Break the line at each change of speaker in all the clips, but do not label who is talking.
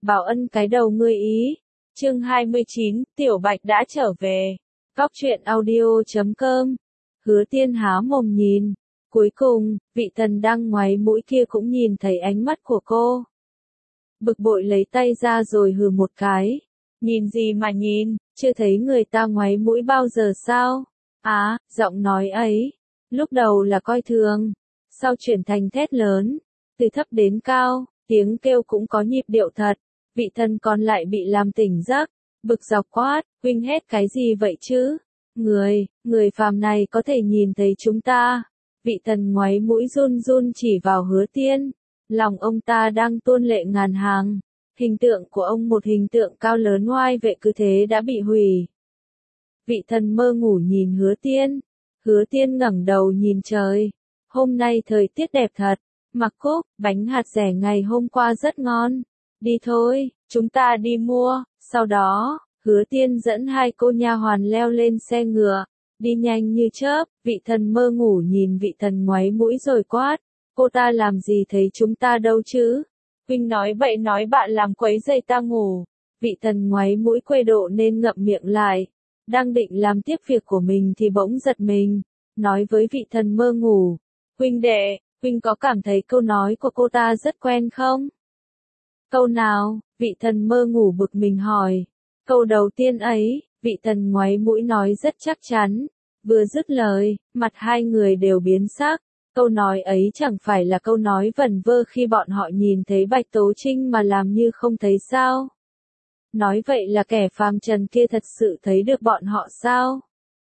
Bảo ân cái đầu ngươi ý. Chương 29, Tiểu Bạch đã trở về. Góc truyện audio.com. Hứa Tiên há mồm nhìn. Cuối cùng, vị thần đang ngoáy mũi kia cũng nhìn thấy ánh mắt của cô. Bực bội lấy tay ra rồi hừ một cái. Nhìn gì mà nhìn, chưa thấy người ta ngoáy mũi bao giờ sao? Giọng nói ấy, lúc đầu là coi thường, sau chuyển thành thét lớn, từ thấp đến cao, tiếng kêu cũng có nhịp điệu thật. Vị thần còn lại bị làm tỉnh giấc, bực dọc quát, huynh hét cái gì vậy chứ? Người phàm này có thể nhìn thấy chúng ta. Vị thần ngoáy mũi run run chỉ vào Hứa Tiên, lòng ông ta đang tuôn lệ ngàn hàng. Hình tượng của ông, một hình tượng cao lớn oai vệ cứ thế đã bị hủy. Vị thần mơ ngủ nhìn Hứa Tiên ngẩng đầu nhìn trời. Hôm nay thời tiết đẹp thật, mặc cúc, bánh hạt dẻ ngày hôm qua rất ngon. Đi thôi, chúng ta đi mua. Sau đó, Hứa Tiên dẫn hai cô nha hoàn leo lên xe ngựa, đi nhanh như chớp. Vị thần mơ ngủ nhìn vị thần ngoáy mũi rồi quát, cô ta làm gì thấy chúng ta đâu chứ? Huynh nói bậy nói bạn làm quấy rầy ta ngủ. Vị thần ngoáy mũi quê độ nên ngậm miệng lại, đang định làm tiếp việc của mình thì bỗng giật mình, nói với vị thần mơ ngủ, huynh đệ, huynh có cảm thấy câu nói của cô ta rất quen không? Câu nào? Vị thần mơ ngủ bực mình hỏi. Câu đầu tiên ấy, vị thần ngoáy mũi nói rất chắc chắn. Vừa dứt lời, mặt hai người đều biến sắc. Câu nói ấy chẳng phải là câu nói vẩn vơ khi bọn họ nhìn thấy Bạch Tố Trinh mà làm như không thấy sao? Nói vậy là kẻ phàm trần kia thật sự thấy được bọn họ sao?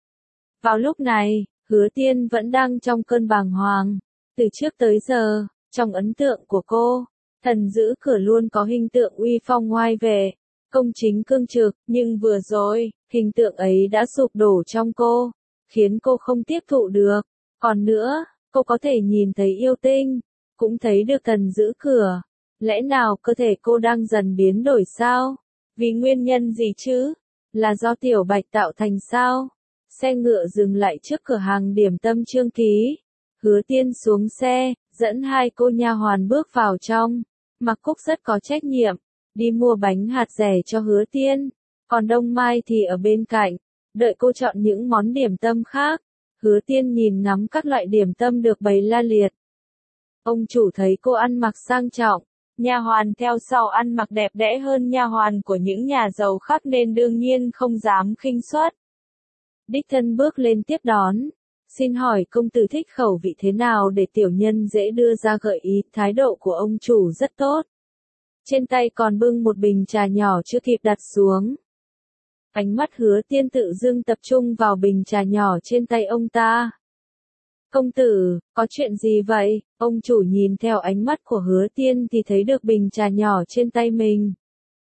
Vào lúc này, Hứa Tiên vẫn đang trong cơn bàng hoàng. Từ trước tới giờ, trong ấn tượng của cô, thần giữ cửa luôn có hình tượng uy phong oai vệ, công chính cương trực, nhưng vừa rồi, hình tượng ấy đã sụp đổ trong cô, khiến cô không tiếp thụ được. Còn nữa, cô có thể nhìn thấy yêu tinh, cũng thấy được thần giữ cửa. Lẽ nào cơ thể cô đang dần biến đổi sao? Vì nguyên nhân gì chứ? Là do Tiểu Bạch tạo thành sao? Xe ngựa dừng lại trước cửa hàng điểm tâm Trương Ký. Hứa Tiên xuống xe, dẫn hai cô nha hoàn bước vào trong. Mặc Cúc rất có trách nhiệm, đi mua bánh hạt dẻ cho Hứa Tiên. Còn Đông Mai thì ở bên cạnh, đợi cô chọn những món điểm tâm khác. Hứa Tiên nhìn ngắm các loại điểm tâm được bày la liệt. Ông chủ thấy cô ăn mặc sang trọng, nha hoàn theo sau ăn mặc đẹp đẽ hơn nha hoàn của những nhà giàu khác nên đương nhiên không dám khinh suất. Đích thân bước lên tiếp đón. Xin hỏi công tử thích khẩu vị thế nào để tiểu nhân dễ đưa ra gợi ý. Thái độ của ông chủ rất tốt. Trên tay còn bưng một bình trà nhỏ chưa kịp đặt xuống. Ánh mắt Hứa Tiên tự dưng tập trung vào bình trà nhỏ trên tay ông ta. Công tử, có chuyện gì vậy? Ông chủ nhìn theo ánh mắt của Hứa Tiên thì thấy được bình trà nhỏ trên tay mình.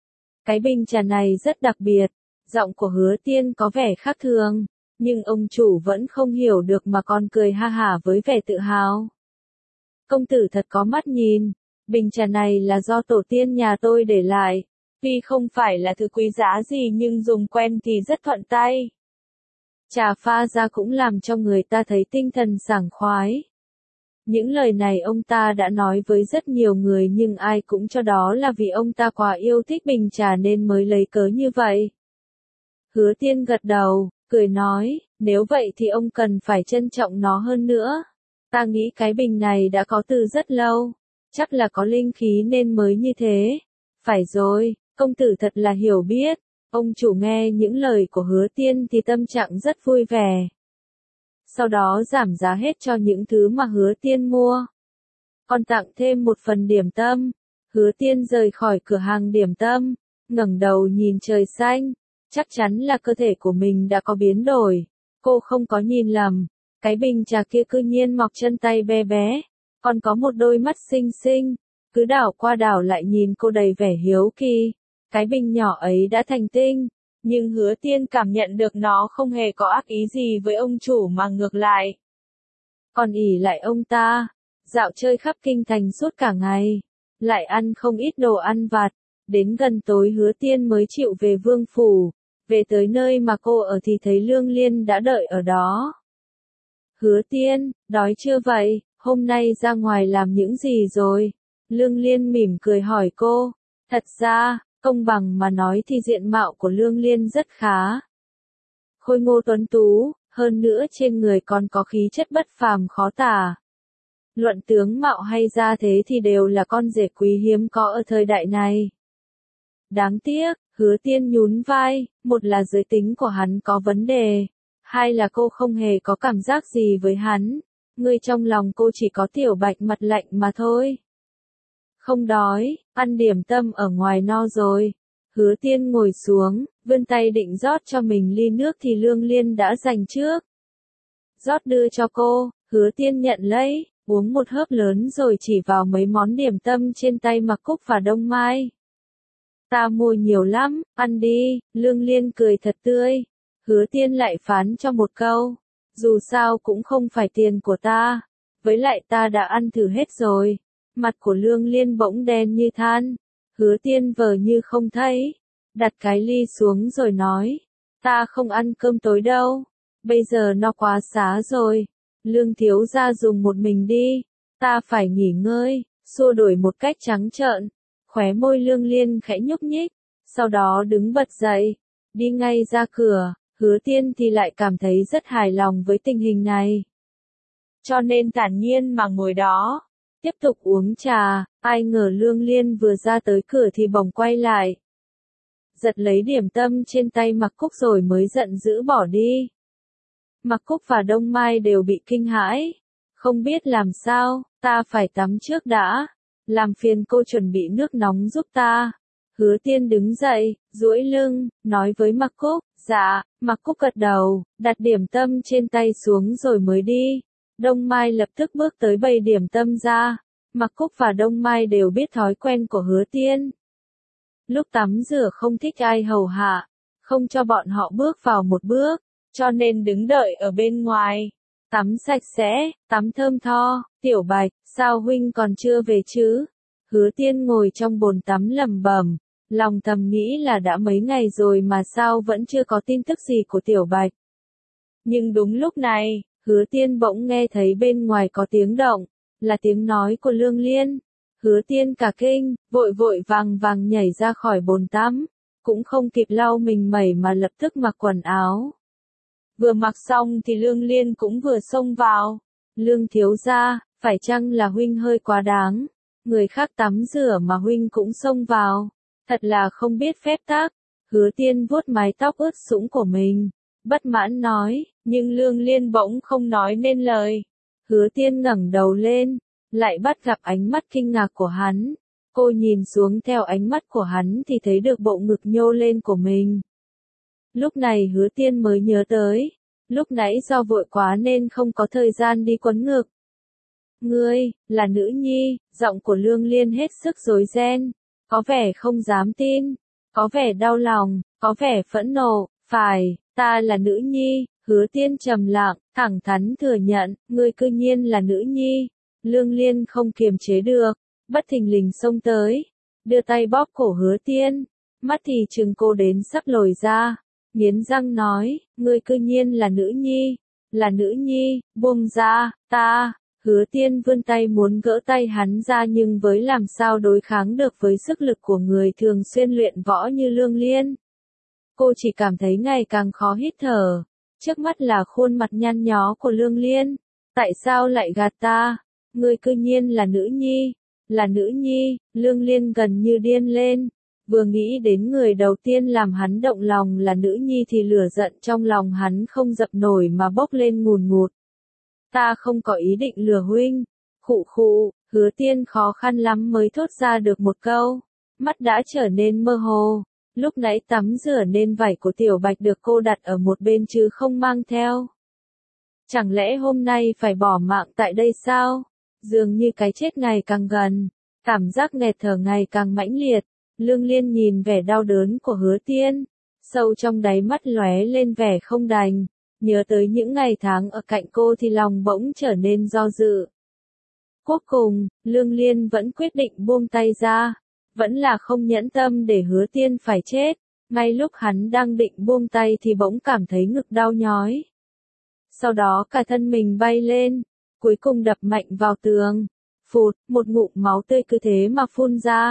Cái bình trà này rất đặc biệt, giọng của Hứa Tiên có vẻ khác thường, nhưng ông chủ vẫn không hiểu được mà còn cười ha hả với vẻ tự hào. Công tử thật có mắt nhìn, bình trà này là do tổ tiên nhà tôi để lại. Tuy không phải là thứ quý giá gì nhưng dùng quen thì rất thuận tay. Trà pha ra cũng làm cho người ta thấy tinh thần sảng khoái. Những lời này ông ta đã nói với rất nhiều người nhưng ai cũng cho đó là vì ông ta quá yêu thích bình trà nên mới lấy cớ như vậy. Hứa Tiên gật đầu, cười nói, nếu vậy thì ông cần phải trân trọng nó hơn nữa. Ta nghĩ cái bình này đã có từ rất lâu, chắc là có linh khí nên mới như thế. Phải rồi, công tử thật là hiểu biết. Ông chủ nghe những lời của Hứa Tiên thì tâm trạng rất vui vẻ. Sau đó giảm giá hết cho những thứ mà Hứa Tiên mua. Còn tặng thêm một phần điểm tâm. Hứa Tiên rời khỏi cửa hàng điểm tâm, ngẩng đầu nhìn trời xanh. Chắc chắn là cơ thể của mình đã có biến đổi. Cô không có nhìn lầm. Cái bình trà kia cư nhiên mọc chân tay bé bé. Còn có một đôi mắt xinh xinh. Cứ đảo qua đảo lại nhìn cô đầy vẻ hiếu kỳ. Cái bình nhỏ ấy đã thành tinh, nhưng Hứa Tiên cảm nhận được nó không hề có ác ý gì với ông chủ mà ngược lại. Còn ỷ lại ông ta, dạo chơi khắp kinh thành suốt cả ngày, lại ăn không ít đồ ăn vặt, đến gần tối Hứa Tiên mới chịu về vương phủ, về tới nơi mà cô ở thì thấy Lương Liên đã đợi ở đó. Hứa Tiên, đói chưa vậy, hôm nay ra ngoài làm những gì rồi? Lương Liên mỉm cười hỏi cô. Thật ra, Công bằng mà nói thì diện mạo của Lương Liên rất khá. Khôi ngô tuấn tú, hơn nữa trên người còn có khí chất bất phàm khó tả. Luận tướng mạo hay gia thế thì đều là con rể quý hiếm có ở thời đại này. Đáng tiếc, Hứa Tiên nhún vai, một là giới tính của hắn có vấn đề, hai là cô không hề có cảm giác gì với hắn. Người trong lòng cô chỉ có Tiểu Bạch mặt lạnh mà thôi. Không đói, ăn điểm tâm ở ngoài no rồi. Hứa Tiên ngồi xuống, vươn tay định rót cho mình ly nước thì Lương Liên đã giành trước. Rót đưa cho cô, Hứa Tiên nhận lấy, uống một hớp lớn rồi chỉ vào mấy món điểm tâm trên tay Mặc Cúc và Đông Mai. Ta mua nhiều lắm, ăn đi, Lương Liên cười thật tươi. Hứa Tiên lại phán cho một câu, dù sao cũng không phải tiền của ta, với lại ta đã ăn thử hết rồi. Mặt của Lương Liên bỗng đen như than. Hứa Tiên vờ như không thấy, đặt cái ly xuống rồi nói, ta không ăn cơm tối đâu, bây giờ nó quá xá rồi. Lương thiếu gia dùng một mình đi, ta phải nghỉ ngơi, xua đuổi một cách trắng trợn. Khóe môi Lương Liên khẽ nhúc nhích, sau đó đứng bật dậy, đi ngay ra cửa. Hứa Tiên thì lại cảm thấy rất hài lòng với tình hình này. Cho nên thản nhiên mà ngồi đó, tiếp tục uống trà. Ai ngờ Lương Liên vừa ra tới cửa thì bỗng quay lại, giật lấy điểm tâm trên tay Mặc Cúc rồi mới giận dữ bỏ đi. Mặc Cúc và Đông Mai đều bị kinh hãi, không biết làm sao, ta phải tắm trước đã, làm phiền cô chuẩn bị nước nóng giúp ta. Hứa Tiên đứng dậy, duỗi lưng, nói với Mặc Cúc, dạ. Mặc Cúc gật đầu, đặt điểm tâm trên tay xuống rồi mới đi. Đông Mai lập tức bước tới bày điểm tâm ra. Mặc Cúc và Đông Mai đều biết thói quen của Hứa Tiên. Lúc tắm rửa không thích ai hầu hạ, không cho bọn họ bước vào một bước, cho nên đứng đợi ở bên ngoài. Tắm sạch sẽ, tắm thơm tho. Tiểu Bạch, sao huynh còn chưa về chứ? Hứa Tiên ngồi trong bồn tắm lẩm bẩm, lòng thầm nghĩ là đã mấy ngày rồi mà sao vẫn chưa có tin tức gì của Tiểu Bạch. Nhưng đúng lúc này, Hứa Tiên bỗng nghe thấy bên ngoài có tiếng động, là tiếng nói của Lương Liên. Hứa Tiên cả kinh, vội vội vàng vàng nhảy ra khỏi bồn tắm, cũng không kịp lau mình mẩy mà lập tức mặc quần áo. Vừa mặc xong thì Lương Liên cũng vừa xông vào. Lương thiếu gia, phải chăng là huynh hơi quá đáng? Người khác tắm rửa mà huynh cũng xông vào, thật là không biết phép tắc. Hứa Tiên vuốt mái tóc ướt sũng của mình, bất mãn nói, nhưng Lương Liên bỗng không nói nên lời. Hứa Tiên ngẩng đầu lên, lại bắt gặp ánh mắt kinh ngạc của hắn. Cô nhìn xuống theo ánh mắt của hắn thì thấy được bộ ngực nhô lên của mình. Lúc này Hứa Tiên mới nhớ tới, lúc nãy do vội quá nên không có thời gian đi quấn ngực. Ngươi, là nữ nhi, giọng của Lương Liên hết sức rối ren, có vẻ không dám tin, có vẻ đau lòng, có vẻ phẫn nộ, phải, ta là nữ nhi. Hứa Tiên trầm lặng, thẳng thắn thừa nhận, ngươi cư nhiên là nữ nhi. Lương Liên không kiềm chế được, bất thình lình xông tới, đưa tay bóp cổ Hứa Tiên, mắt thì trừng cô đến sắp lồi ra, nghiến răng nói, ngươi cư nhiên là nữ nhi, buông ra, ta. Hứa Tiên vươn tay muốn gỡ tay hắn ra nhưng với làm sao đối kháng được với sức lực của người thường xuyên luyện võ như Lương Liên. Cô chỉ cảm thấy ngày càng khó hít thở, trước mắt là khuôn mặt nhăn nhó của Lương Liên. Tại sao lại gạt ta? Ngươi cư nhiên là nữ nhi, Lương Liên gần như điên lên. Vừa nghĩ đến người đầu tiên làm hắn động lòng là nữ nhi thì lửa giận trong lòng hắn không dập nổi mà bốc lên ngùn ngụt. Ta không có ý định lừa huynh. Khụ khụ, Hứa Tiên khó khăn lắm mới thốt ra được một câu. Mắt đã trở nên mơ hồ. Lúc nãy tắm rửa nên vải của Tiểu Bạch được cô đặt ở một bên chứ không mang theo. Chẳng lẽ hôm nay phải bỏ mạng tại đây sao? Dường như cái chết ngày càng gần, cảm giác nghẹt thở ngày càng mãnh liệt. Lương Liên nhìn vẻ đau đớn của Hứa Tiên, sâu trong đáy mắt lóe lên vẻ không đành, nhớ tới những ngày tháng ở cạnh cô thì lòng bỗng trở nên do dự. Cuối cùng, Lương Liên vẫn quyết định buông tay ra, vẫn là không nhẫn tâm để Hứa Tiên phải chết. Ngay lúc hắn đang định buông tay thì bỗng cảm thấy ngực đau nhói. Sau đó cả thân mình bay lên, cuối cùng đập mạnh vào tường. Phụt, một ngụm máu tươi cứ thế mà phun ra.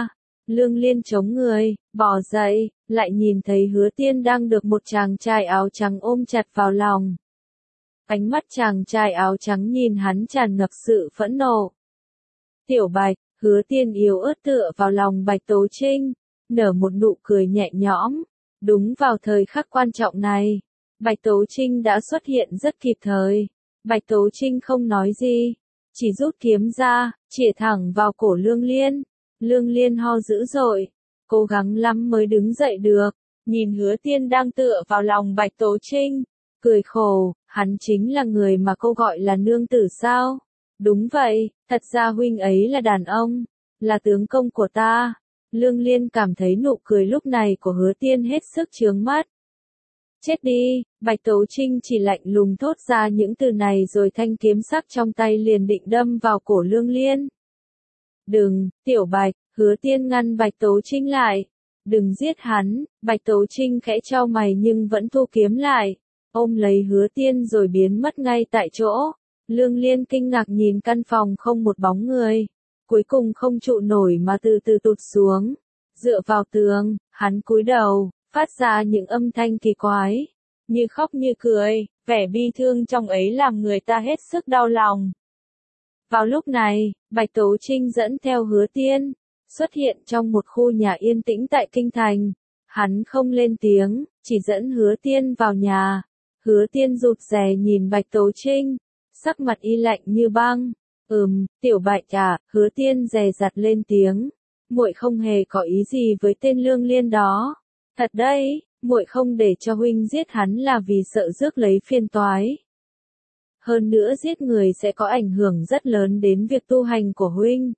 Lương Liên chống người, bò dậy, lại nhìn thấy Hứa Tiên đang được một chàng trai áo trắng ôm chặt vào lòng. Ánh mắt chàng trai áo trắng nhìn hắn tràn ngập sự phẫn nộ. Tiểu Bạch, Hứa Tiên yếu ớt tựa vào lòng Bạch Tố Trinh, nở một nụ cười nhẹ nhõm. Đúng vào thời khắc quan trọng này, Bạch Tố Trinh đã xuất hiện rất kịp thời. Bạch Tố Trinh không nói gì, chỉ rút kiếm ra, chĩa thẳng vào cổ Lương Liên. Lương Liên ho dữ dội, cố gắng lắm mới đứng dậy được, nhìn Hứa Tiên đang tựa vào lòng Bạch Tố Trinh, cười khổ, hắn chính là người mà cô gọi là nương tử sao? Đúng vậy, thật ra huynh ấy là đàn ông, là tướng công của ta. Lương Liên cảm thấy nụ cười lúc này của Hứa Tiên hết sức chướng mắt. Chết đi, Bạch Tố Trinh chỉ lạnh lùng thốt ra những từ này rồi thanh kiếm sắc trong tay liền định đâm vào cổ Lương Liên. Đừng, Tiểu Bạch, Hứa Tiên ngăn Bạch Tố Trinh lại. Đừng giết hắn, Bạch Tố Trinh khẽ chau mày nhưng vẫn thu kiếm lại, ôm lấy Hứa Tiên rồi biến mất ngay tại chỗ. Lương Liên kinh ngạc nhìn căn phòng không một bóng người, cuối cùng không trụ nổi mà từ từ tụt xuống. Dựa vào tường, hắn cúi đầu, phát ra những âm thanh kỳ quái, như khóc như cười, vẻ bi thương trong ấy làm người ta hết sức đau lòng. Vào lúc này, Bạch Tố Trinh dẫn theo Hứa Tiên, xuất hiện trong một khu nhà yên tĩnh tại Kinh Thành. Hắn không lên tiếng, chỉ dẫn Hứa Tiên vào nhà. Hứa Tiên rụt rè nhìn Bạch Tố Trinh, sắc mặt y lạnh như băng. Tiểu Bạch à, Hứa Tiên dè dặt lên tiếng. Muội không hề có ý gì với tên Lương Liên đó. Thật đấy, muội không để cho huynh giết hắn là vì sợ rước lấy phiền toái. Hơn nữa giết người sẽ có ảnh hưởng rất lớn đến việc tu hành của huynh.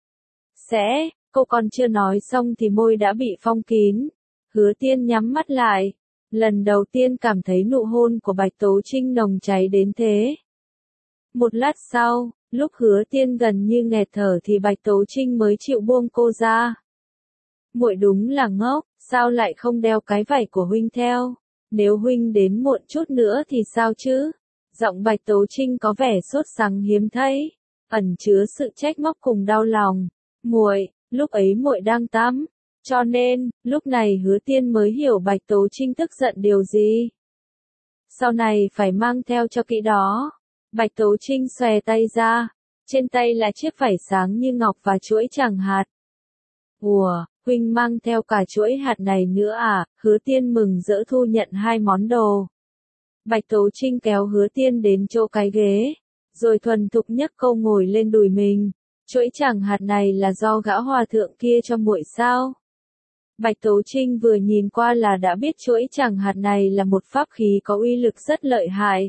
Cô còn chưa nói xong thì môi đã bị phong kín. Hứa Tiên nhắm mắt lại. Lần đầu tiên cảm thấy nụ hôn của Bạch Tố Trinh nồng cháy đến thế. Một lát sau, lúc Hứa Tiên gần như nghẹt thở thì Bạch Tố Trinh mới chịu buông cô ra. Muội đúng là ngốc, sao lại không đeo cái vải của huynh theo? Nếu huynh đến muộn chút nữa thì sao chứ? Giọng Bạch Tố Trinh có vẻ sốt sắng hiếm thấy, ẩn chứa sự trách móc cùng đau lòng. Muội, lúc ấy muội đang tắm, cho nên, lúc này Hứa Tiên mới hiểu Bạch Tố Trinh tức giận điều gì. Sau này phải mang theo cho kỹ đó. Bạch Tố Trinh xòe tay ra, trên tay là chiếc vải sáng như ngọc và chuỗi tràng hạt. Ủa, huynh mang theo cả chuỗi hạt này nữa à? Hứa Tiên mừng rỡ thu nhận hai món đồ. Bạch Tố Trinh kéo Hứa Tiên đến chỗ cái ghế, rồi thuần thục nhấc cô ngồi lên đùi mình. Chuỗi tràng hạt này là do gã hòa thượng kia cho muội sao? Bạch Tố Trinh vừa nhìn qua là đã biết chuỗi tràng hạt này là một pháp khí có uy lực rất lợi hại.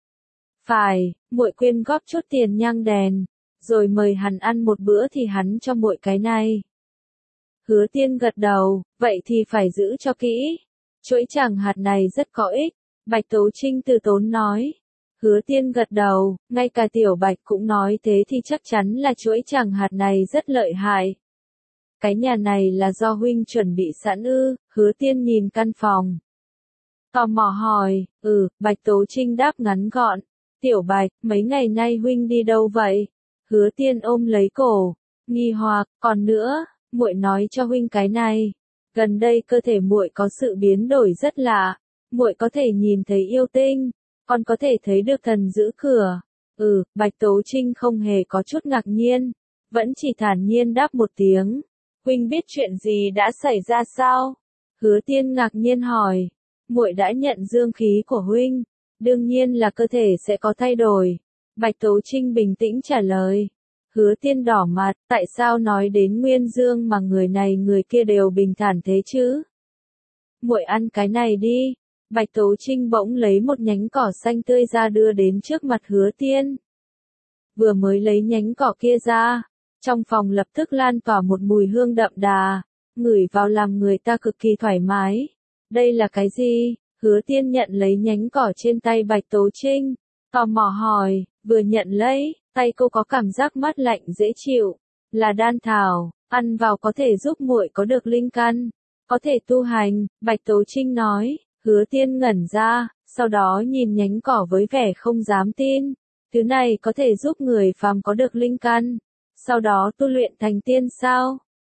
Phải, muội quyên góp chút tiền nhang đèn, rồi mời hắn ăn một bữa thì hắn cho muội cái này. Hứa Tiên gật đầu, vậy thì phải giữ cho kỹ. Chuỗi tràng hạt này rất có ích. Bạch Tố Trinh từ tốn nói. Hứa Tiên gật đầu, ngay cả Tiểu Bạch cũng nói thế thì chắc chắn là chuỗi tràng hạt này rất lợi hại. Cái nhà này là do huynh chuẩn bị sẵn ư? Hứa Tiên nhìn căn phòng, tò mò hỏi. Bạch Tố Trinh đáp ngắn gọn. Tiểu Bạch, mấy ngày nay huynh đi đâu vậy? Hứa Tiên ôm lấy cổ, nghi hoặc, còn nữa, muội nói cho huynh cái này. Gần đây cơ thể muội có sự biến đổi rất lạ. Muội có thể nhìn thấy yêu tinh, còn có thể thấy được thần giữ cửa. Bạch Tố Trinh không hề có chút ngạc nhiên, vẫn chỉ thản nhiên đáp một tiếng. Huynh biết chuyện gì đã xảy ra sao? Hứa Tiên ngạc nhiên hỏi. Muội đã nhận dương khí của huynh, đương nhiên là cơ thể sẽ có thay đổi. Bạch Tố Trinh bình tĩnh trả lời. Hứa Tiên đỏ mặt, tại sao nói đến nguyên dương mà người này người kia đều bình thản thế chứ? Muội ăn cái này đi. Bạch Tố Trinh bỗng lấy một nhánh cỏ xanh tươi ra đưa đến trước mặt Hứa Tiên. Vừa mới lấy nhánh cỏ kia ra, trong phòng lập tức lan tỏa một mùi hương đậm đà, ngửi vào làm người ta cực kỳ thoải mái. Đây là cái gì? Hứa Tiên nhận lấy nhánh cỏ trên tay Bạch Tố Trinh, tò mò hỏi. Vừa nhận lấy, tay cô có cảm giác mát lạnh dễ chịu. Là đan thảo, ăn vào có thể giúp muội có được linh căn, có thể tu hành. Bạch Tố Trinh nói. Hứa Tiên ngẩn ra, sau đó nhìn nhánh cỏ với vẻ không dám tin. Thứ này có thể giúp người phàm có được linh căn, sau đó tu luyện thành tiên sao?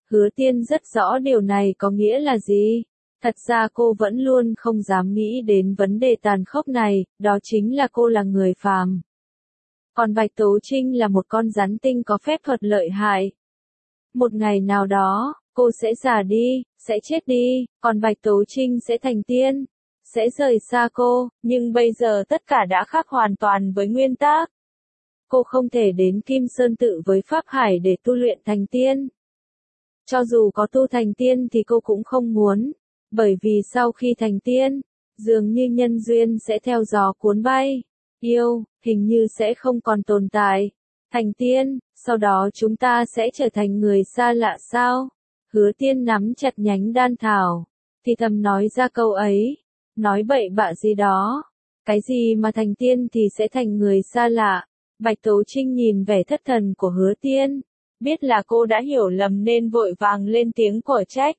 Hứa Tiên rất rõ điều này có nghĩa là gì. Thật ra cô vẫn luôn không dám nghĩ đến vấn đề tàn khốc này, đó chính là cô là người phàm. Còn Bạch Tố Trinh là một con rắn tinh có phép thuật lợi hại. Một ngày nào đó, cô sẽ già đi, sẽ chết đi, còn Bạch Tố Trinh sẽ thành tiên, sẽ rời xa cô, nhưng bây giờ tất cả đã khác hoàn toàn với nguyên tắc. Cô không thể đến Kim Sơn Tự với Pháp Hải để tu luyện thành tiên. Cho dù có tu thành tiên thì cô cũng không muốn, bởi vì sau khi thành tiên, dường như nhân duyên sẽ theo gió cuốn bay, yêu, hình như sẽ không còn tồn tại. Thành tiên, sau đó chúng ta sẽ trở thành người xa lạ sao? Hứa Tiên nắm chặt nhánh đan thảo, thì thầm nói ra câu ấy, nói bậy bạ gì đó. Cái gì mà thành tiên thì sẽ thành người xa lạ? Bạch Tố Trinh nhìn vẻ thất thần của Hứa Tiên, biết là cô đã hiểu lầm nên vội vàng lên tiếng của trách.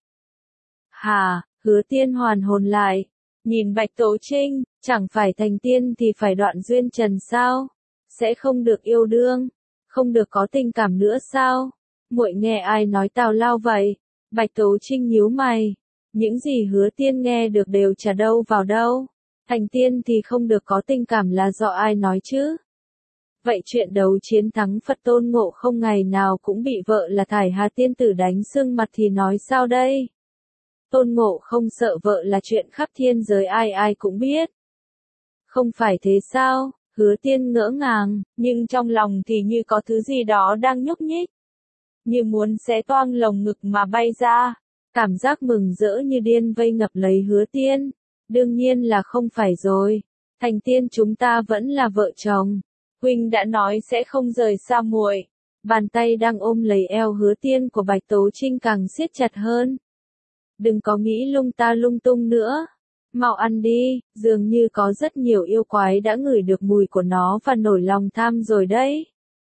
Hà, Hứa Tiên hoàn hồn lại, nhìn Bạch Tố Trinh, chẳng phải thành tiên thì phải đoạn duyên trần sao? Sẽ không được yêu đương, không được có tình cảm nữa sao? Muội nghe ai nói tào lao vậy? Bạch Tố Trinh nhíu mày, những gì Hứa Tiên nghe được đều chả đâu vào đâu. Thành tiên thì không được có tình cảm là do ai nói chứ? Vậy chuyện đấu chiến thắng Phật Tôn Ngộ Không ngày nào cũng bị vợ là Thải Hà tiên tử đánh sưng mặt thì nói sao đây? Tôn Ngộ Không sợ vợ là chuyện khắp thiên giới ai ai cũng biết. Không phải thế sao? Hứa Tiên ngỡ ngàng, nhưng trong lòng thì như có thứ gì đó đang nhúc nhích. Như muốn xé toang lồng ngực mà bay ra. Cảm giác mừng rỡ như điên vây ngập lấy Hứa Tiên. Đương nhiên là không phải rồi. Thành tiên chúng ta vẫn là vợ chồng. Huynh đã nói sẽ không rời xa muội. Bàn tay đang ôm lấy eo Hứa Tiên của Bạch Tố Trinh càng siết chặt hơn. Đừng có nghĩ lung ta lung tung nữa. Mau ăn đi, dường như có rất nhiều yêu quái đã ngửi được mùi của nó và nổi lòng tham rồi đấy.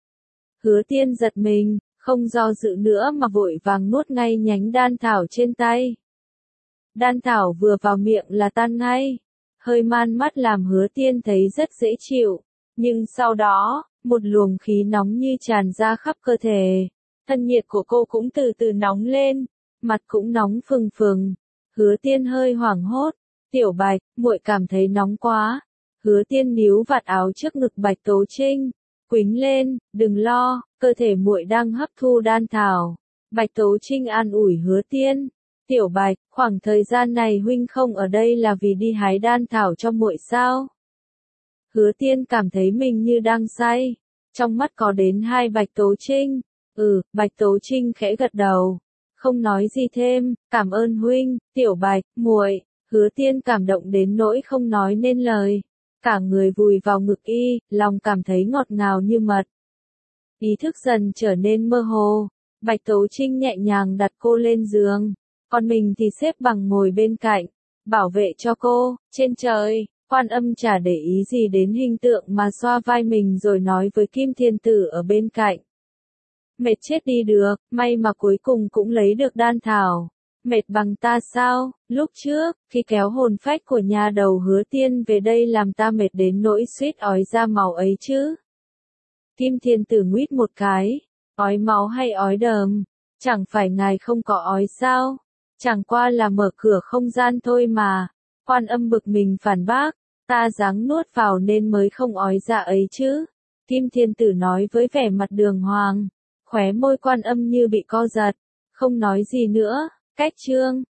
Hứa Tiên giật mình, không do dự nữa mà vội vàng nuốt ngay nhánh đan thảo trên tay. Đan thảo vừa vào miệng là tan ngay. Hơi man mắt làm Hứa Tiên thấy rất dễ chịu. Nhưng sau đó, một luồng khí nóng như tràn ra khắp cơ thể. Thân nhiệt của cô cũng từ từ nóng lên, mặt cũng nóng phừng phừng. Hứa Tiên hơi hoảng hốt. Tiểu Bạch, muội cảm thấy nóng quá. Hứa Tiên níu vạt áo trước ngực Bạch Tố Trinh. Quýnh lên, đừng lo, cơ thể muội đang hấp thu đan thảo. Bạch Tố Trinh an ủi Hứa Tiên. Tiểu Bạch, khoảng thời gian này huynh không ở đây là vì đi hái đan thảo cho muội sao? Hứa Tiên cảm thấy mình như đang say. Trong mắt có đến hai Bạch Tố Trinh. Bạch Tố Trinh khẽ gật đầu. Không nói gì thêm, cảm ơn huynh, Tiểu Bạch, muội. Hứa Tiên cảm động đến nỗi không nói nên lời. Cả người vùi vào ngực y, lòng cảm thấy ngọt ngào như mật. Ý thức dần trở nên mơ hồ. Bạch Tố Trinh nhẹ nhàng đặt cô lên giường. Còn mình thì xếp bằng ngồi bên cạnh. Bảo vệ cho cô. Trên trời, Quan Âm chả để ý gì đến hình tượng mà xoa vai mình rồi nói với Kim Thiên Tử ở bên cạnh. Mệt chết đi được, may mà cuối cùng cũng lấy được đan thảo. Mệt bằng ta sao? Lúc trước, khi kéo hồn phách của nhà đầu Hứa Tiên về đây làm ta mệt đến nỗi suýt ói ra máu ấy chứ. Kim Thiên Tử nguyết một cái. Ói máu hay ói đờm? Chẳng phải ngài không có ói sao? Chẳng qua là mở cửa không gian thôi mà. Quan Âm bực mình phản bác. Ta ráng nuốt vào nên mới không ói ra ấy chứ. Kim Thiên Tử nói với vẻ mặt đường hoàng. Khóe môi Quan Âm như bị co giật. Không nói gì nữa. Cách chương